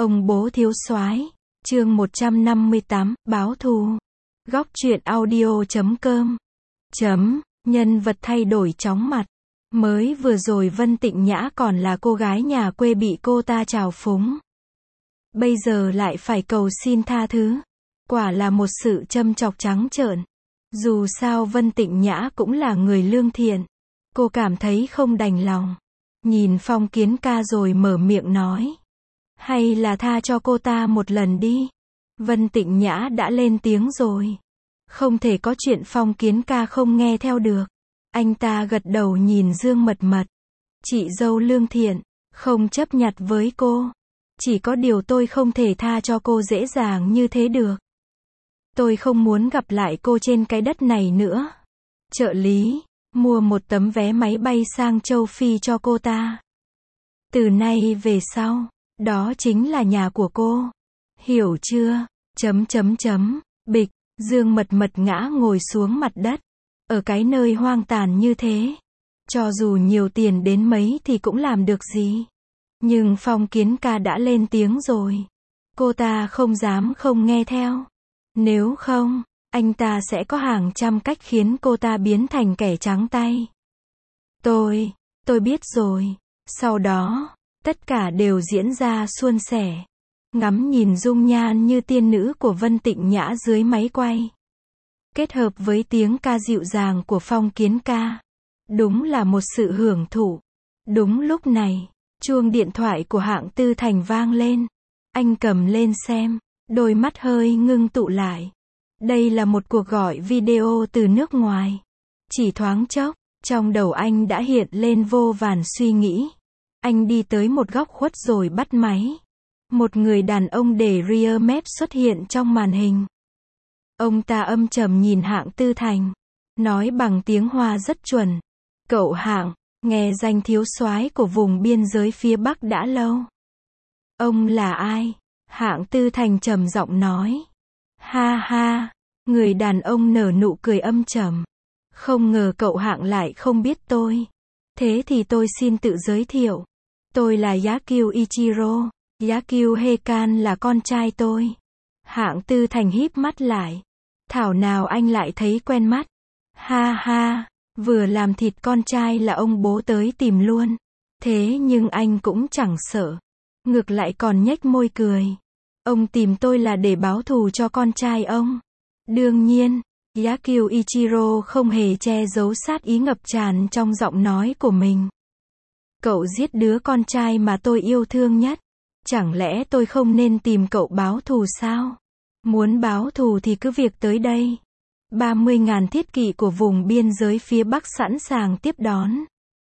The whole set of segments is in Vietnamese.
Ông bố thiếu soái, chương 158, báo thù. Góc truyện audio.com. Nhân vật thay đổi chóng mặt. Mới vừa rồi Vân Tịnh Nhã còn là cô gái nhà quê bị cô ta trào phúng. Bây giờ lại phải cầu xin tha thứ. Quả là một sự châm chọc trắng trợn. Dù sao Vân Tịnh Nhã cũng là người lương thiện. Cô cảm thấy không đành lòng. Nhìn Phong Kiến ca rồi mở miệng nói. Hay là tha cho cô ta một lần đi. Vân Tịnh Nhã đã lên tiếng rồi. Không thể có chuyện Phong Kiến ca không nghe theo được. Anh ta gật đầu nhìn Dương Mật Mật. Chị dâu lương thiện, không chấp nhặt với cô. Chỉ có điều tôi không thể tha cho cô dễ dàng như thế được. Tôi không muốn gặp lại cô trên cái đất này nữa. Trợ lý, mua một tấm vé máy bay sang châu Phi cho cô ta. Từ nay về sau, đó chính là nhà của cô. Hiểu chưa? Bịch, Dương Mật Mật ngã ngồi xuống mặt đất. Ở cái nơi hoang tàn như thế. Cho dù nhiều tiền đến mấy thì cũng làm được gì. Nhưng Phong Kiến ca đã lên tiếng rồi. Cô ta không dám không nghe theo. Nếu không, anh ta sẽ có hàng trăm cách khiến cô ta biến thành kẻ trắng tay. Tôi biết rồi. Sau đó, tất cả đều diễn ra suôn sẻ. Ngắm nhìn dung nhan như tiên nữ của Vân Tịnh Nhã dưới máy quay. Kết hợp với tiếng ca dịu dàng của Phong Kiến ca. Đúng là một sự hưởng thụ. Đúng lúc này, chuông điện thoại của Hạng Tư Thành vang lên. Anh cầm lên xem, đôi mắt hơi ngưng tụ lại. Đây là một cuộc gọi video từ nước ngoài. Chỉ thoáng chốc, trong đầu anh đã hiện lên vô vàn suy nghĩ. Anh đi tới một góc khuất rồi bắt máy. Một người đàn ông để rear map xuất hiện trong màn hình. Ông ta âm trầm nhìn Hạng Tư Thành. Nói bằng tiếng Hoa rất chuẩn. Cậu Hạng, nghe danh thiếu soái của vùng biên giới phía Bắc đã lâu. Ông là ai? Hạng Tư Thành trầm giọng nói. Ha ha, người đàn ông nở nụ cười âm trầm. Không ngờ cậu Hạng lại không biết tôi. Thế thì tôi xin tự giới thiệu. Tôi là Yakyu Ichiro. Yakyu Heikan là con trai tôi. Hạng Tư Thành híp mắt lại. Thảo nào anh lại thấy quen mắt. Ha ha, vừa làm thịt con trai là ông bố tới tìm luôn. Thế nhưng anh cũng chẳng sợ. Ngược lại còn nhếch môi cười. Ông tìm tôi là để báo thù cho con trai ông. Đương nhiên, Yakyu Ichiro không hề che giấu sát ý ngập tràn trong giọng nói của mình. Cậu giết đứa con trai mà tôi yêu thương nhất. Chẳng lẽ tôi không nên tìm cậu báo thù sao? Muốn báo thù thì cứ việc tới đây. 30.000 thiết kỵ của vùng biên giới phía Bắc sẵn sàng tiếp đón.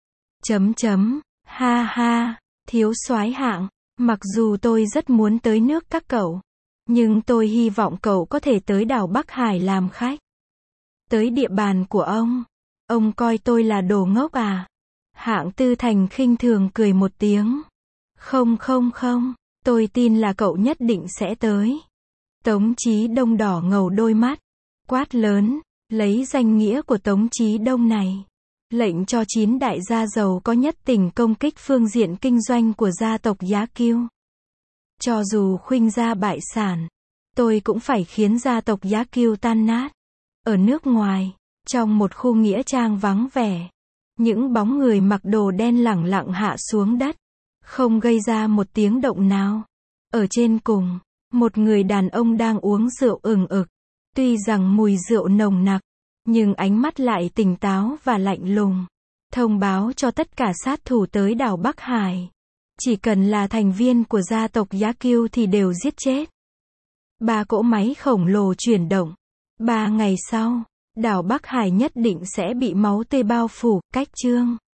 Ha ha, thiếu soái Hạng, mặc dù tôi rất muốn tới nước các cậu, nhưng tôi hy vọng cậu có thể tới đảo Bắc Hải làm khách. Tới địa bàn của ông coi tôi là đồ ngốc à? Hạng Tư Thành khinh thường cười một tiếng. Không, tôi tin là cậu nhất định sẽ tới. Tống Chí Đông đỏ ngầu đôi mắt, quát lớn, lấy danh nghĩa của Tống Chí Đông này, lệnh cho 9 đại gia giàu có nhất tỉnh công kích phương diện kinh doanh của gia tộc Yakyu. Cho dù khuynh gia bại sản, tôi cũng phải khiến gia tộc Yakyu tan nát. Ở nước ngoài, trong một khu nghĩa trang vắng vẻ, những bóng người mặc đồ đen lẳng lặng hạ xuống đất, không gây ra một tiếng động nào. Ở trên cùng, một người đàn ông đang uống rượu ừng ực. Tuy rằng mùi rượu nồng nặc, nhưng ánh mắt lại tỉnh táo và lạnh lùng. Thông báo cho tất cả sát thủ tới đảo Bắc Hải. Chỉ cần là thành viên của gia tộc Yakyu thì đều giết chết. 3 cỗ máy khổng lồ chuyển động. 3 ngày sau, đảo Bắc Hải nhất định sẽ bị máu tươi bao phủ. Cách chương